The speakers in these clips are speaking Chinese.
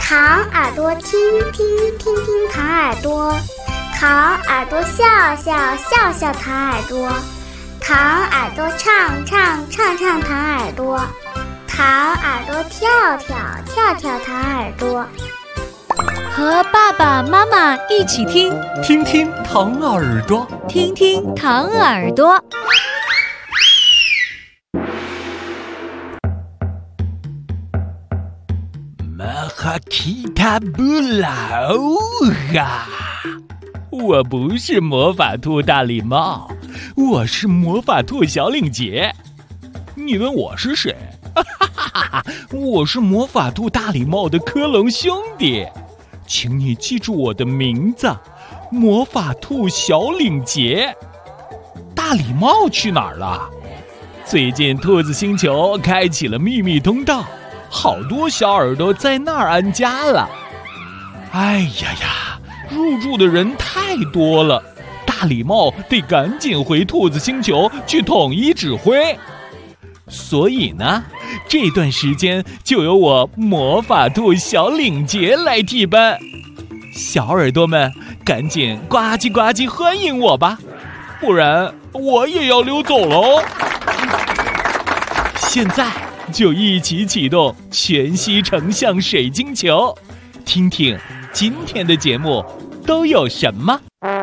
糖耳朵听听听听糖耳朵，糖耳朵笑笑笑笑糖耳朵，糖耳朵唱唱唱唱糖耳朵，糖耳朵跳跳跳跳糖耳朵。 和爸爸妈妈一起听， 听听糖耳朵， 听听糖耳朵。 马哈基塔布拉欧哈！我不是魔法兔大礼帽，我是魔法兔小领结。你问我是谁？我是魔法兔大礼帽的科隆兄弟，请你记住我的名字，魔法兔小领结。大礼帽去哪儿了？最近兔子星球开启了秘密通道，好多小耳朵在那儿安家了。哎呀呀，入住的人太多了，大礼帽得赶紧回兔子星球去统一指挥。所以呢，这段时间就由我魔法兔小领结来替班。小耳朵们赶紧呱唧呱唧欢迎我吧，不然我也要溜走喽。现在就一起启动全息成像水晶球，听听今天的节目都有什么。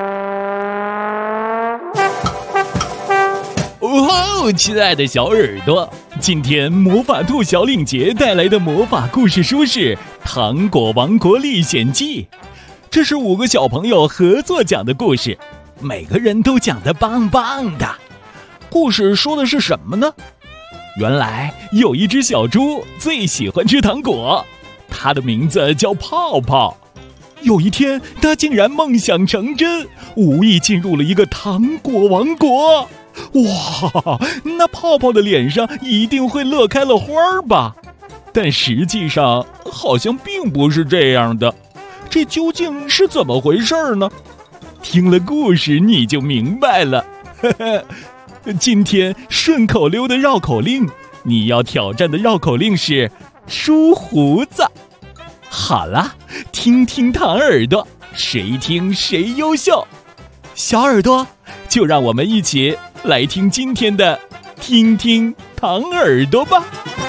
哦，亲爱的小耳朵，今天魔法兔小领结带来的魔法故事书是《糖果王国历险记》，这是5个小朋友合作讲的故事，每个人都讲得棒棒的。故事说的是什么呢？原来有一只小猪最喜欢吃糖果，它的名字叫泡泡。有一天，它竟然梦想成真，无意进入了一个糖果王国。哇，那泡泡的脸上一定会乐开了花儿吧？但实际上好像并不是这样的，这究竟是怎么回事呢？听了故事你就明白了。今天顺口溜的绕口令，你要挑战的绕口令是梳胡子。好了，听听糖耳朵，谁听谁优秀。小耳朵，就让我们一起来听今天的听听糖耳朵吧。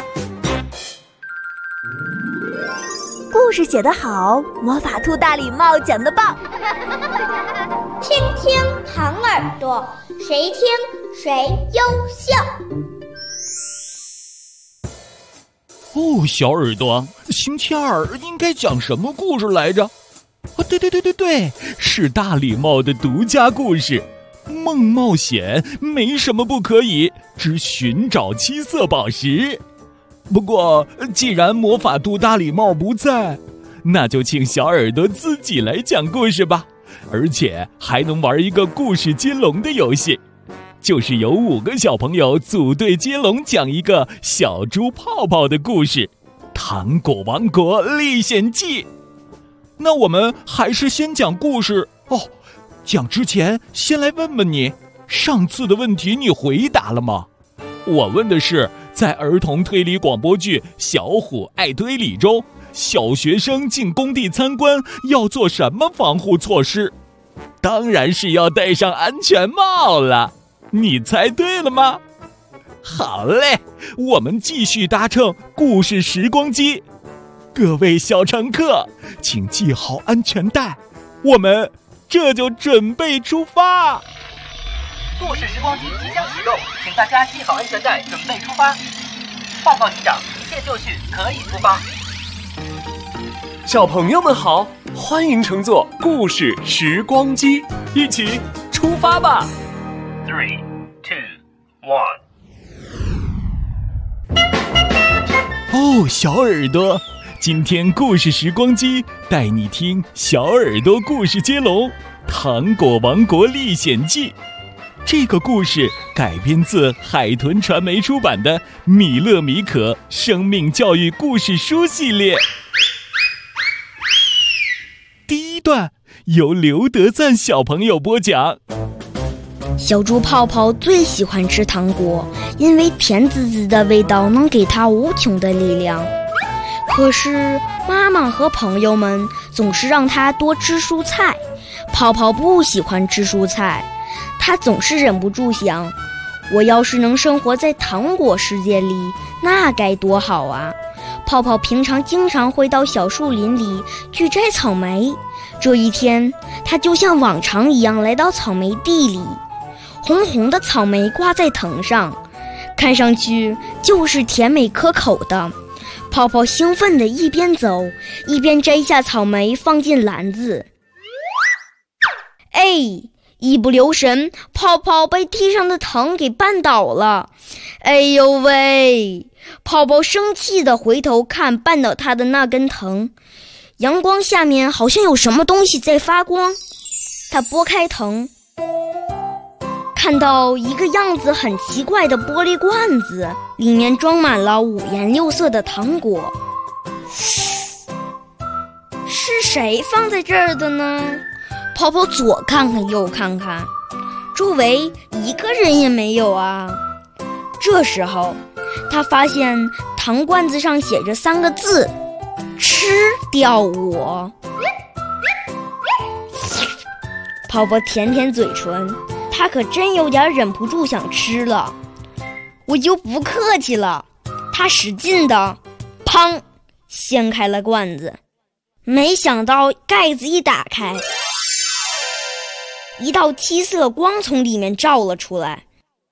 故事写得好，魔法兔大礼帽讲得棒。 听听糖耳朵，谁听谁优秀。 哦，小耳朵，星期二应该讲什么故事来着？哦，对，是大礼帽的独家故事。梦冒险，没什么不可以，只寻找7色宝石。不过，既然魔法兔大礼帽不在，那就请小耳朵自己来讲故事吧。而且还能玩一个故事接龙的游戏，就是由5个小朋友组队接龙讲一个小猪泡泡的故事，《糖果王国历险记》。那我们还是先讲故事哦。讲之前先来问问你，上次的问题你回答了吗？我问的是，在儿童推理广播剧《小虎爱推理》中，小学生进工地参观要做什么防护措施？当然是要戴上安全帽了。你猜对了吗？好嘞，我们继续搭乘故事时光机。各位小乘客，请系好安全带，我们这就准备出发。 故事时光机即将启动，请大家系好安全带，准备出发。报告机长，一切就绪，可以出发。 小朋友们好，欢迎乘坐故事时光机，一起出发吧。 3、2、1。 哦，小耳朵，今天故事时光机带你听小耳朵故事接龙《糖果王国历险记》。这个故事改编自海豚传媒出版的《米勒米可生命教育故事书》系列。第一段由刘德赞小朋友播讲。 小猪泡泡最喜欢吃糖果，因为甜滋滋的味道能给它无穷的力量。 可是妈妈和朋友们总是让他多吃蔬菜，泡泡不喜欢吃蔬菜，他总是忍不住想，我要是能生活在糖果世界里，那该多好啊！泡泡平常经常会到小树林里去摘草莓，这一天他就像往常一样来到草莓地里，红红的草莓挂在藤上，看上去就是甜美可口的。泡泡兴奋地一边走一边摘下草莓放进篮子。一不留神，泡泡被地上的藤给绊倒了。哎呦喂！泡泡生气地回头看绊倒他的那根藤，阳光下面好像有什么东西在发光。他拨开藤，看到一个样子很奇怪的玻璃罐子，里面装满了五颜六色的糖果。是谁放在这儿的呢？泡泡左看看右看看，周围一个人也没有啊。这时候他发现糖罐子上写着3个字：吃掉我。泡泡舔舔嘴唇，他可真有点忍不住想吃了。我就不客气了，他使劲的砰掀开了罐子，没想到盖子一打开，一道七色光从里面照了出来，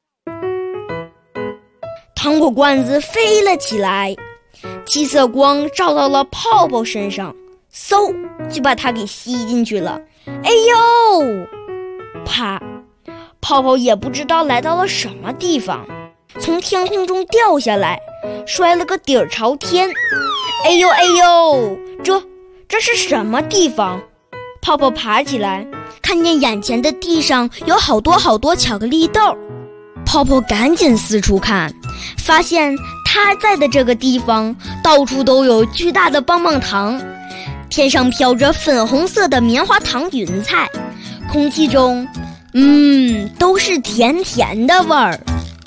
糖果罐子飞了起来，七色光照到了泡泡身上，嗖就把它给吸进去了。哎呦！啪！泡泡也不知道来到了什么地方，从天空中掉下来，摔了个底儿朝天。哎呦哎呦！这是什么地方？泡泡爬起来，看见眼前的地上有好多好多巧克力豆。泡泡赶紧四处看，发现他在的这个地方到处都有巨大的棒棒糖，天上飘着粉红色的棉花糖云彩，空气中都是甜甜的味儿。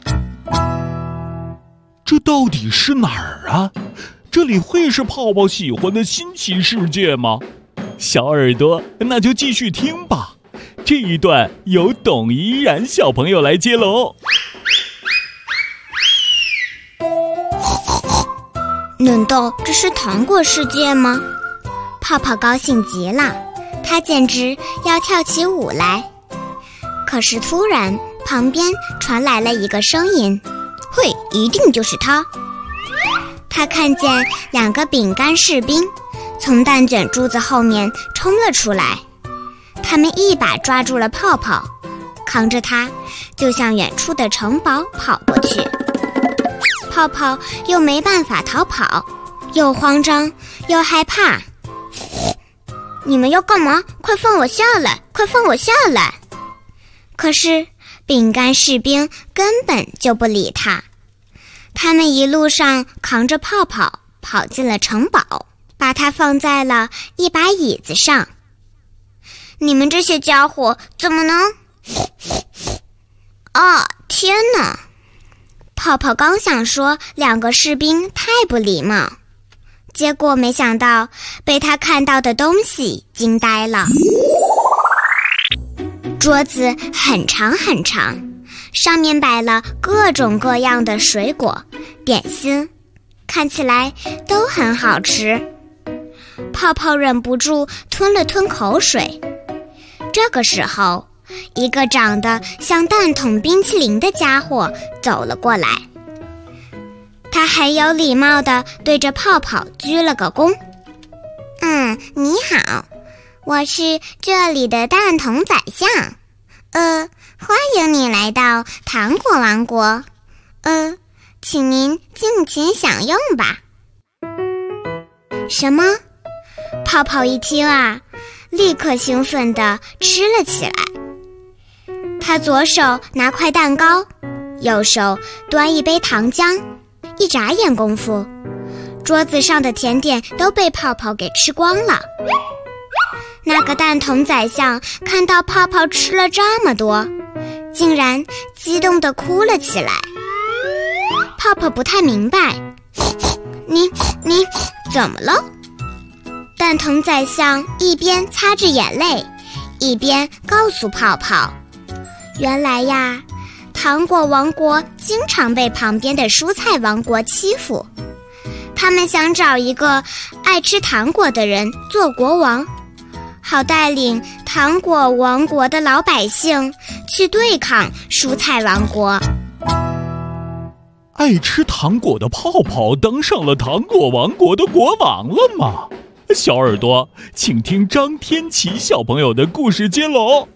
这到底是哪儿啊？这里会是泡泡喜欢的新奇世界吗？小耳朵，那就继续听吧。这一段由董依然小朋友来接龙。 难道这是糖果世界吗？泡泡高兴极了，他简直要跳起舞来。可是突然旁边传来了一个声音，嘿，一定就是他。他看见2个饼干士兵从蛋卷珠子后面冲了出来，他们一把抓住了泡泡，扛着他就向远处的城堡跑过去。泡泡又没办法逃跑，又慌张又害怕。你们要干嘛？快放我下来！快放我下来！可是饼干士兵根本就不理他，他们一路上扛着泡泡跑进了城堡，把它放在了一把椅子上。你们这些家伙怎么能……啊，天哪！泡泡刚想说2个士兵太不礼貌，结果没想到被他看到的东西惊呆了。桌子很长很长，上面摆了各种各样的水果、点心，看起来都很好吃。泡泡忍不住吞了吞口水。这个时候，一个长得像蛋筒冰淇淋的家伙走了过来，他很有礼貌地对着泡泡鞠了个躬。你好，我是这里的蛋筒宰相，欢迎你来到糖果王国，请您尽情享用吧。什么？泡泡一听啊，立刻兴奋地吃了起来。他左手拿块蛋糕，右手端一杯糖浆，一眨眼功夫，桌子上的甜点都被泡泡给吃光了。那个蛋筒宰相看到泡泡吃了这么多，竟然激动地哭了起来。泡泡不太明白，你怎么了？蛋筒宰相一边擦着眼泪，一边告诉泡泡，原来呀，糖果王国经常被旁边的蔬菜王国欺负，他们想找一个爱吃糖果的人做国王，好带领糖果王国的老百姓去对抗蔬菜王国。 爱吃糖果的泡泡当上了糖果王国的国王了吗？小耳朵，请听张天琪小朋友的故事接龙。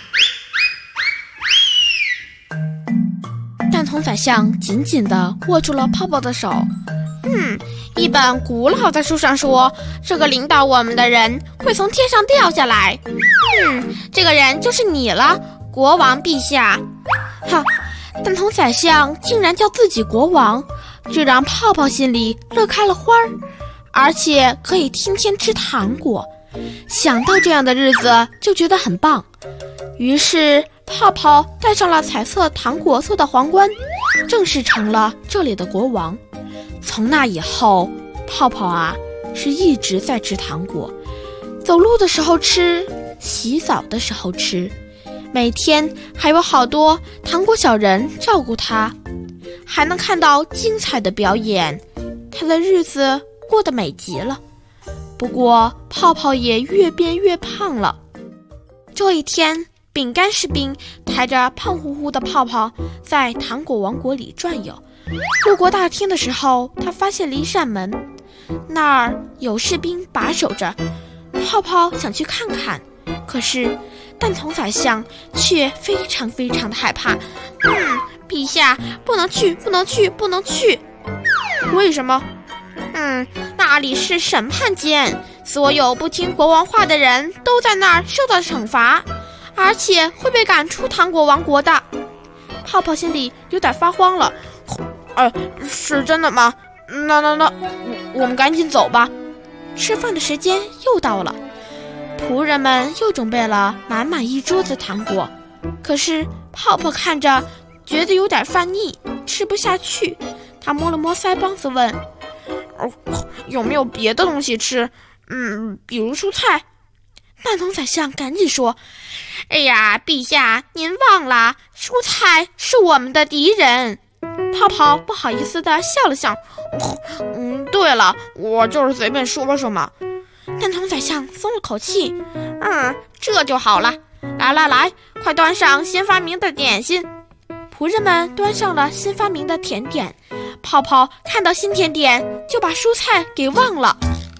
蛋筒宰相紧紧地握住了泡泡的手。一本古老的书上说，这个领导我们的人会从天上掉下来。这个人就是你了，国王陛下。蛋筒宰相竟然叫自己国王，这让泡泡心里乐开了花儿，而且可以天天吃糖果。想到这样的日子就觉得很棒，于是泡泡戴上了彩色糖果做的皇冠，正式成了这里的国王。从那以后，泡泡是一直在吃糖果，走路的时候吃，洗澡的时候吃，每天还有好多糖果小人照顾他，还能看到精彩的表演，他的日子过得美极了。不过泡泡也越变越胖了。这一天，饼干士兵抬着胖乎乎的泡泡在糖果王国里转悠，路过大厅的时候，他发现了一扇门，那儿有士兵把守着。泡泡想去看看，可是蛋筒宰相却非常非常的害怕。陛下，不能去，不能去，不能去。为什么？那里是审判间，所有不听国王话的人都在那儿受到惩罚，而且会被赶出糖果王国的。泡泡心里有点发慌了。是真的吗？那我们赶紧走吧。吃饭的时间又到了，仆人们又准备了满满一桌子糖果，可是泡泡看着觉得有点犯腻，吃不下去。他摸了摸腮帮子问，有没有别的东西吃？比如蔬菜。蛋筒宰相赶紧说，哎呀，陛下，您忘了，蔬菜是我们的敌人。泡泡不好意思地笑了笑，对了，我就是随便说说嘛。蛋筒宰相松了口气，这就好了。来，快端上新发明的点心。仆人们端上了新发明的甜点，泡泡看到新甜点就把蔬菜给忘了。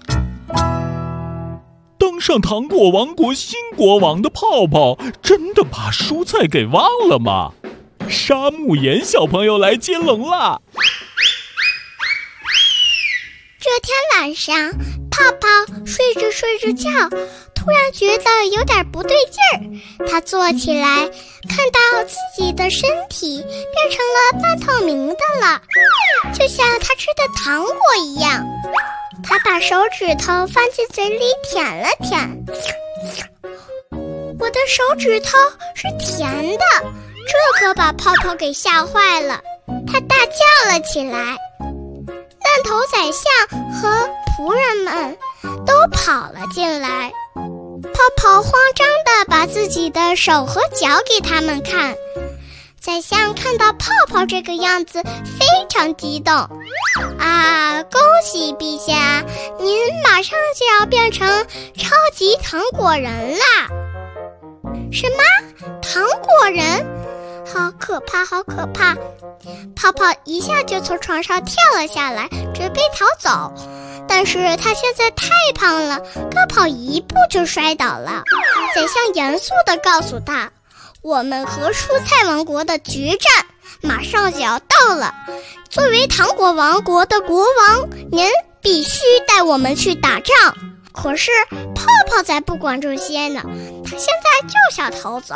当上糖果王国新国王的泡泡真的把蔬菜给忘了吗？沙木岩小朋友来接龙啦！ 这天晚上，泡泡睡着觉，突然觉得有点不对劲儿。他坐起来，看到自己的身体变成了半透明的了，就像他吃的糖果一样。他把手指头放进嘴里舔了舔，我的手指头是甜的，这可把泡泡给吓坏了，他大叫了起来。蛋头宰相和仆人们都跑了进来，泡泡慌张地把自己的手和脚给他们看。宰相看到泡泡这个样子，非常激动。恭喜陛下，您马上就要变成超级糖果人啦！什么？糖果人？好可怕，好可怕！泡泡一下就从床上跳了下来，准备逃走。但是他现在太胖了，刚跑一步就摔倒了。宰相严肃地告诉他，我们和蔬菜王国的决战马上就要到了，作为糖果王国的国王，您必须带我们去打仗。可是泡泡才不管这些呢，他现在就想逃走。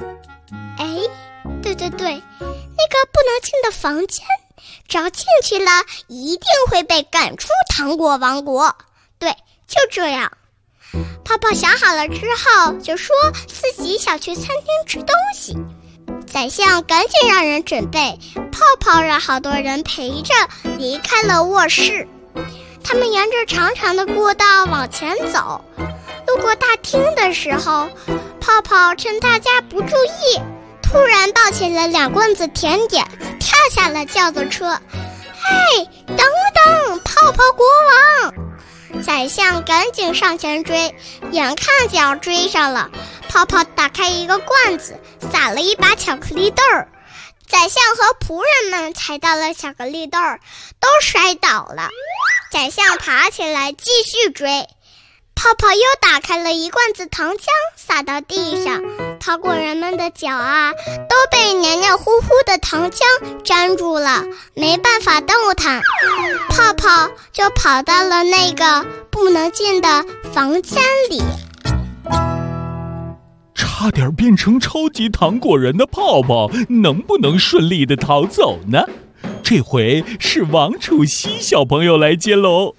对，那个不能进的房间，只要进去了，一定会被赶出糖果王国。对，就这样。泡泡想好了之后，就说自己想去餐厅吃东西。宰相赶紧让人准备，泡泡让好多人陪着离开了卧室。 他们沿着长长的过道往前走。路过大厅的时候，泡泡趁大家不注意，突然抱起了2棍子甜点，跳下了轿子车。嘿，等等，泡泡国王！宰相赶紧上前追，眼看就要追上了，泡泡打开一个罐子，撒了一把巧克力豆儿。宰相和仆人们踩到了巧克力豆儿，都摔倒了。宰相爬起来继续追，泡泡又打开了一罐子糖浆，撒到地上。糖果人们的脚啊，都被黏黏糊糊的糖浆粘住了，没办法动弹。泡泡就跑到了那个不能进的房间里。 差点变成超级糖果人的泡泡，能不能顺利的逃走呢？这回是王楚曦小朋友来接喽。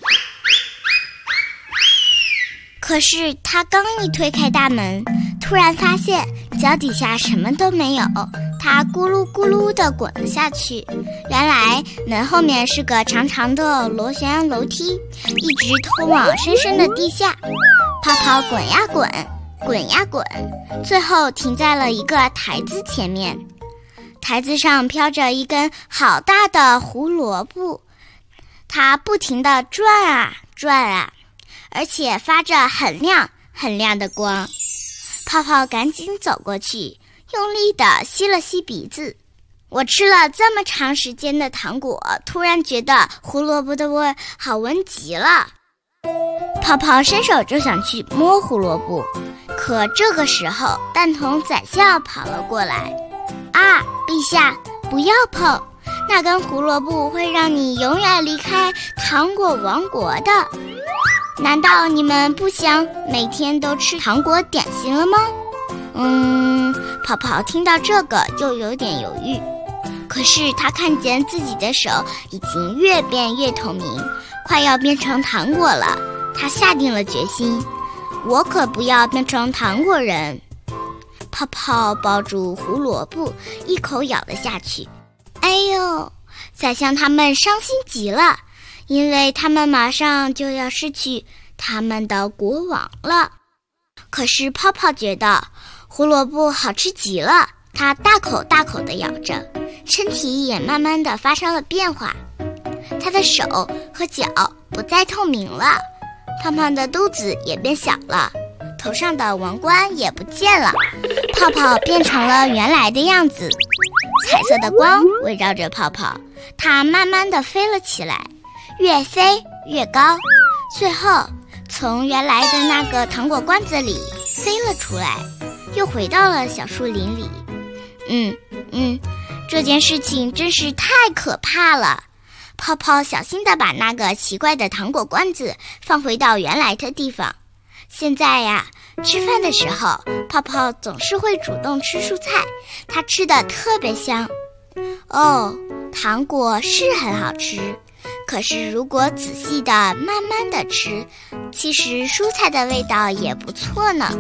可是他刚一推开大门，突然发现脚底下什么都没有，他咕噜咕噜地滚了下去。原来门后面是个长长的螺旋楼梯，一直通往深深的地下。泡泡滚呀滚，滚呀滚，最后停在了一个台子前面。台子上飘着一根好大的胡萝卜，它不停地转啊转啊，而且发着很亮很亮的光。泡泡赶紧走过去，用力地吸了吸鼻子。我吃了这么长时间的糖果，突然觉得胡萝卜的味好闻极了。泡泡伸手就想去摸胡萝卜，可这个时候蛋筒宰相跑了过来。啊，陛下，不要碰，那根胡萝卜会让你永远离开糖果王国的。难道你们不想每天都吃糖果点心了吗？泡泡听到这个就有点犹豫。可是他看见自己的手已经越变越透明，快要变成糖果了。他下定了决心，我可不要变成糖果人。泡泡抱住胡萝卜，一口咬了下去。哎呦，宰相他们伤心极了，因为他们马上就要失去他们的国王了。可是泡泡觉得胡萝卜好吃极了，他大口大口地咬着，身体也慢慢地发生了变化。他的手和脚不再透明了，胖胖的肚子也变小了，头上的王冠也不见了，泡泡变成了原来的样子。彩色的光围绕着泡泡，它慢慢地飞了起来，越飞越高，最后从原来的那个糖果罐子里飞了出来，又回到了小树林里。这件事情真是太可怕了。泡泡小心地把那个奇怪的糖果罐子放回到原来的地方。现在呀，吃饭的时候，泡泡总是会主动吃蔬菜，它吃得特别香。哦，糖果是很好吃，可是如果仔细地慢慢地吃，其实蔬菜的味道也不错呢。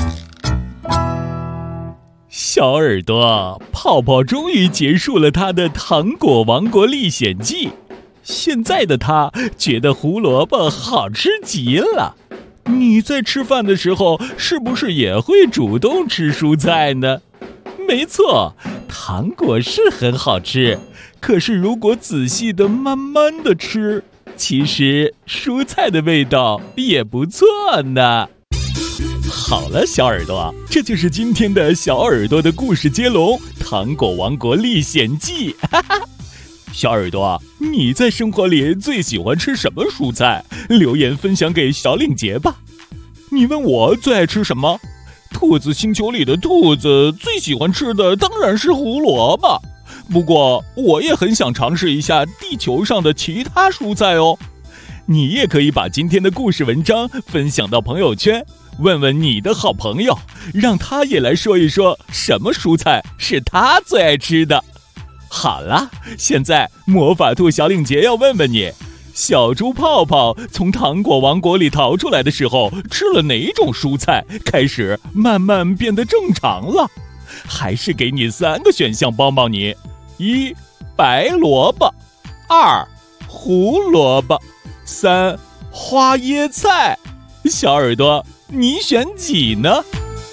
小耳朵，泡泡终于结束了他的糖果王国历险记。现在的他觉得胡萝卜好吃极了。你在吃饭的时候是不是也会主动吃蔬菜呢？没错，糖果是很好吃，可是如果仔细的慢慢的吃，其实蔬菜的味道也不错呢。好了，小耳朵，这就是今天的小耳朵的故事接龙《糖果王国历险记》。小耳朵，你在生活里最喜欢吃什么蔬菜？留言分享给小领结吧。你问我最爱吃什么？兔子星球里的兔子最喜欢吃的当然是胡萝卜，不过我也很想尝试一下地球上的其他蔬菜哦。你也可以把今天的故事文章分享到朋友圈，问问你的好朋友，让他也来说一说什么蔬菜是他最爱吃的。好了，现在魔法兔小领结要问问你，小猪泡泡从糖果王国里逃出来的时候吃了哪种蔬菜开始慢慢变得正常了？还是给你3个选项帮帮你：1. 白萝卜，2. 胡萝卜， 3花椰菜。小耳朵，你选几呢？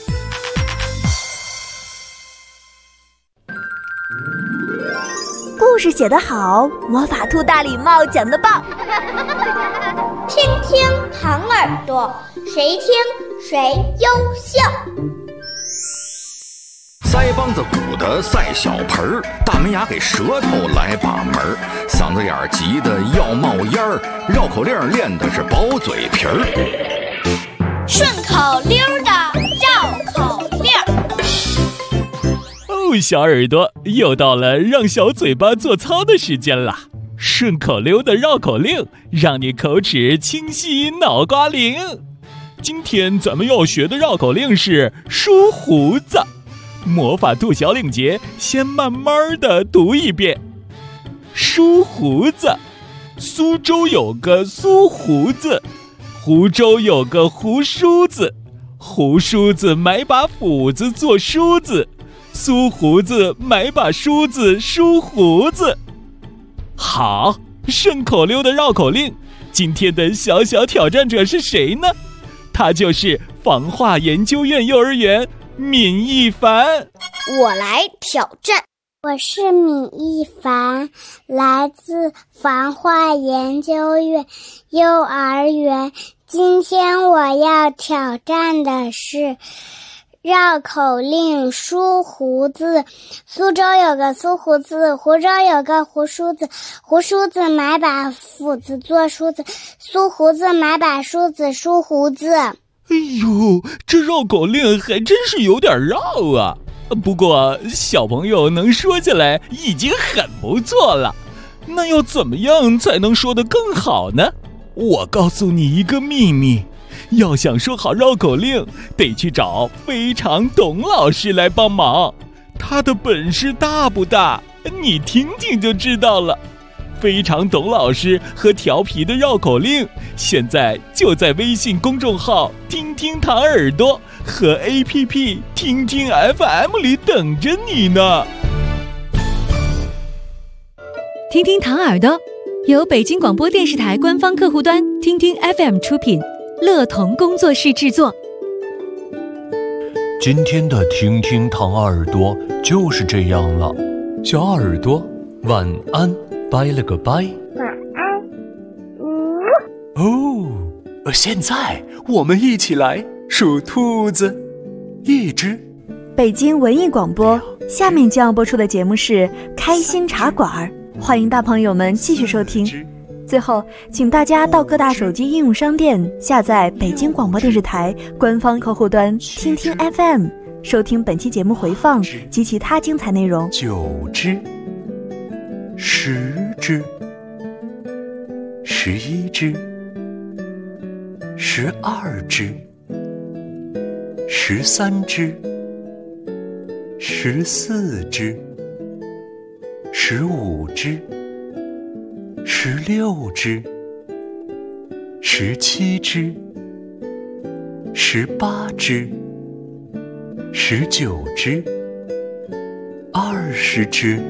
故事写得好，魔法兔大礼帽讲得棒。 听听糖耳朵，谁听谁优秀。 腮帮子鼓的赛小盆儿，大门牙给舌头来把门儿，嗓子眼儿急得要冒烟儿，绕口令练的是薄嘴皮儿。 顺口溜的绕口令。 小耳朵，又到了让小嘴巴做操的时间啦！顺口溜的绕口令，让你口齿清晰脑瓜灵。今天咱们要学的绕口令是梳胡子。魔法兔小领结先慢慢的读一遍。梳胡子，苏州有个苏胡子，湖州有个胡梳子，胡梳子买把斧子做梳子，苏胡子买把梳子梳胡子。好，顺口溜的绕口令，今天的小小挑战者是谁呢？他就是防化研究院幼儿园闵一凡。 我来挑战。我是闵一凡，来自防化研究院幼儿园。今天我要挑战的是绕口令梳胡子。苏州有个苏胡子，湖州有个胡梳子，胡梳子买把斧子做梳子，苏胡子买把梳子梳胡子。 哎呦，这绕口令还真是有点绕啊！不过小朋友能说起来已经很不错了，那要怎么样才能说得更好呢？我告诉你一个秘密，要想说好绕口令，得去找非常董老师来帮忙。他的本事大不大？你听听就知道了。非常董老师和调皮的绕口令，现在就在微信公众号听听糖耳朵和 APP 听听 FM 里等着你呢。 听听糖耳朵由北京广播电视台官方客户端听听 FM 出品，乐童工作室制作。 今天的听听糖耳朵就是这样了，小耳朵晚安，拜了个拜。 晚安。 现在我们一起来数兔子。一只。 北京文艺广播，下面将要播出的节目是开心茶馆，欢迎大朋友们继续收听。最后，请大家到各大手机应用商店下载北京广播电视台官方客户端听听 FM， 收听本期节目回放及其他精彩内容。 9只。10只。11只。12只。13只。14只。15只。16只。17只。18只。19只。20只。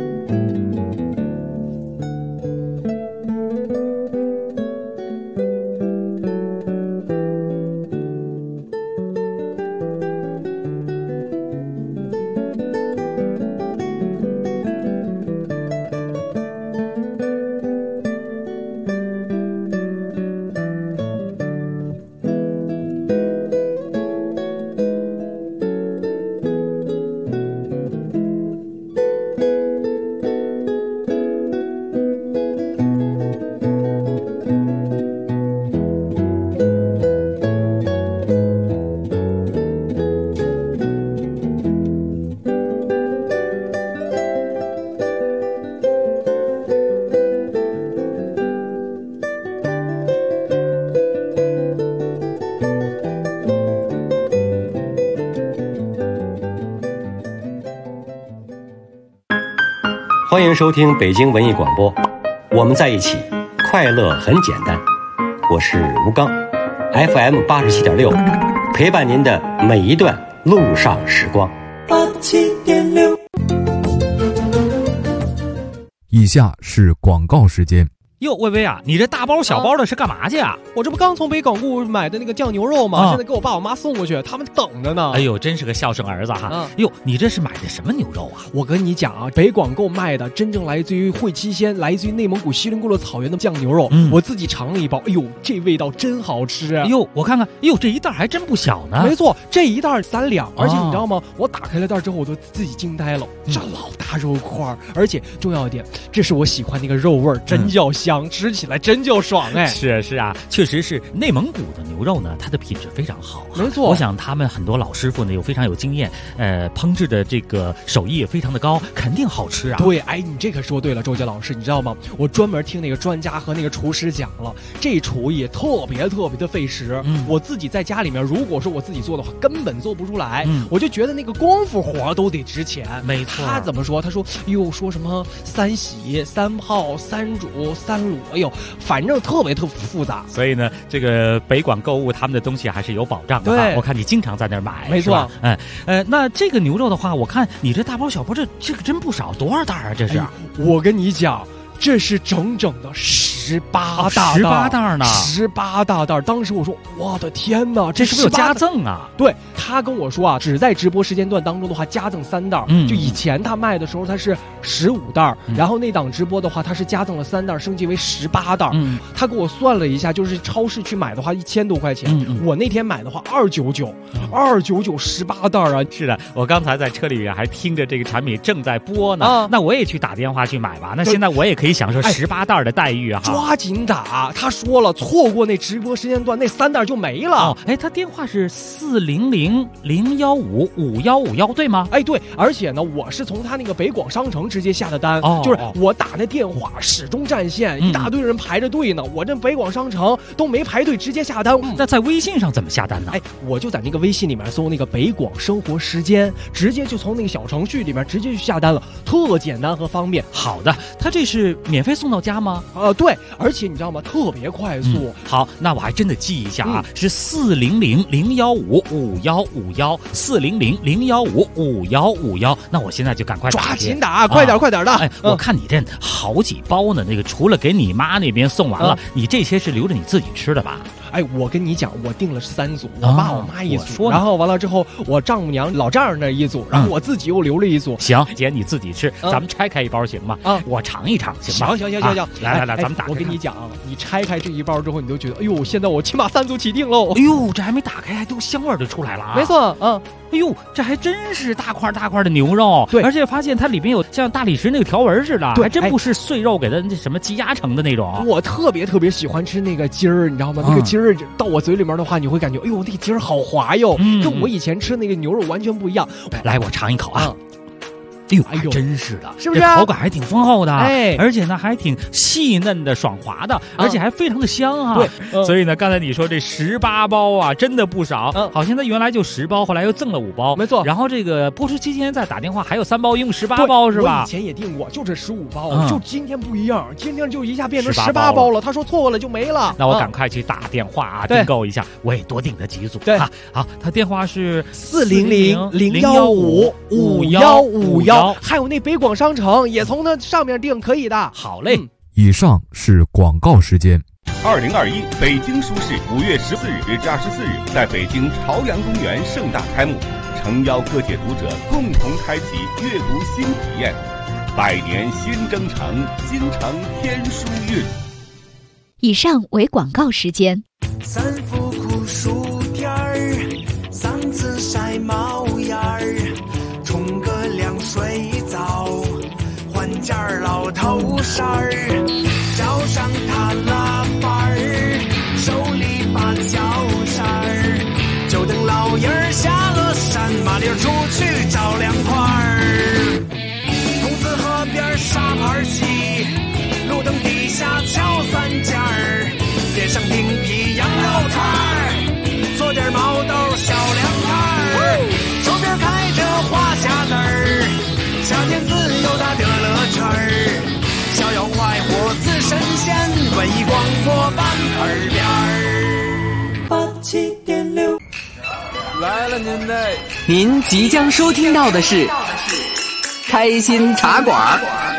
欢迎收听北京文艺广播，我们在一起，快乐很简单。我是吴刚 ，FM 87.6，陪伴您的每一段路上时光。 以下是广告时间。 哟，薇薇啊，你这大包小包的是干嘛去啊？ 我这不刚从北广固买的那个酱牛肉吗？现在给我爸我妈送过去，他们等着呢。 哎呦，真是个孝顺儿子哈！哟，你这是买的什么牛肉啊？ 我跟你讲啊，北广购卖的真正来自于会期县、来自于内蒙古锡林郭勒草原的酱牛肉，我自己尝了一包，哎呦，这味道真好吃！ 哎呦，我看看，哎呦，这一袋还真不小呢。 没错，这一袋3两，而且你知道吗？我打开了袋之后，我都自己惊呆了，这老大肉块，而且重要一点，这是我喜欢那个肉味儿，真叫香，吃起来真叫爽哎！ 是啊，确实是内蒙古的牛肉呢，它的品质非常好。 没错， 我想他们很多老师傅呢又非常有经验，烹制的这个手艺也非常的高，肯定好吃啊。 对，哎，你这可说对了，周杰老师，你知道吗？我专门听那个专家和那个厨师讲了，这厨艺特别的费时。我自己在家里面，如果说我自己做的话，根本做不出来。我就觉得那个功夫活都得值钱。 没错。 他怎么说？他说，哟，说什么3洗、3泡、3煮、3卤，哎呦，反正特别复杂。 所以呢，这个北广购物他们的东西还是有保障的。对，我看你经常在那儿买。 没错。 那这个牛肉的话，我看你这大包小包这个真不少，多少袋啊？这是？ 我跟你讲，这是整整的18大袋呢 ，18大袋。当时我说，我的天哪， 这是不是有加赠啊？ 对，他跟我说啊，只在直播时间段当中的话，加赠3袋。就以前他卖的时候，他是15袋，然后那档直播的话，他是加赠了3袋，升级为18袋。他给我算了一下，就是超市去买的话1000多块钱，我那天买的话299，29918袋啊！ 是的，我刚才在车里面还听着这个产品正在播呢，那我也去打电话去买吧。那现在我也可以享受18袋的待遇啊！ 抓紧打！他说了，错过那直播时间段，那3袋就没了。 他电话是400-015-5151，对吗？ 对，而且呢，我是从他那个北广商城直接下的单，就是我打那电话始终占线，一大堆人排着队呢。我这北广商城都没排队，直接下单。 那在微信上怎么下单呢？ 我就在那个微信里面搜那个北广生活时间，直接就从那个小程序里面直接去下单了，特简单和方便。 好的，他这是免费送到家吗？ 对，而且你知道吗？特别快速。 好，那我还真得记一下啊，是400-015-5151，400-015-5151。那我现在就赶快抓紧打，快点的！ 我看你这好几包呢，那个除了给你妈那边送完了，你这些是留着你自己吃的吧？ 我跟你讲，我订了3组，我爸我妈一组，然后完了之后，我丈母娘老丈人那一组，然后我自己又留了一组。 行，姐你自己吃，咱们拆开一包行吗？我尝一尝行吗？ 行， 来，咱们打开。 我跟你讲，你拆开这一包之后，你就觉得，哎呦，现在我起码3组起订喽。 哎呦，这还没打开，还都香味就出来了啊！ 没错， 哎呦，这还真是大块的牛肉， 对， 而且发现它里面有像大理石那个条纹似的，还真不是碎肉给它什么积压成的那种。 我特别喜欢吃那个筋儿，你知道吗？那个筋儿到我嘴里面的话，你会感觉，哎呦，那个筋儿好滑哟，跟我以前吃那个牛肉完全不一样。 来，我尝一口啊。哎呦，真是的， 是不是？ 口感还挺丰厚的，而且呢还挺细嫩的、爽滑的，而且还非常的香啊。 对， 所以呢，刚才你说这18包啊，真的不少。好像它原来就10包，后来又赠了5包， 没错。 然后这个播出期间再打电话，还有3包，一共18包是吧？ 我以前也订过，就这15包，就今天不一样，今天就一下变成18包了。他说错了就没了， 那我赶快去打电话啊，订购一下，我也多订了几组。 对， 好，他电话是 400-015-5151。还有那北广商城也从那上面订可以的。 好嘞， 以上是广告时间。 2021北京书市5月14日至24日在北京朝阳公园盛大开幕，诚邀各界读者共同开启阅读新体验。百年新征程，京城天书韵。 以上为广告时间。 3伏酷暑天儿，3次晒毛眼儿，冲个凉水澡，换件老头衫儿，脚上踏拉板儿，手里把脚扇儿，就等老爷儿下了山，麻溜出去找凉快儿。筒子河边沙盘棋，路灯底下敲3件儿，边上顶皮羊肉串儿，做点毛豆小凉菜儿，手边开着花匣子儿，夏天自由的乐乐圈儿，逍遥快活似神仙，文艺广播伴耳边儿。87.6 来了您嘞！您即将收听到的是开心茶馆。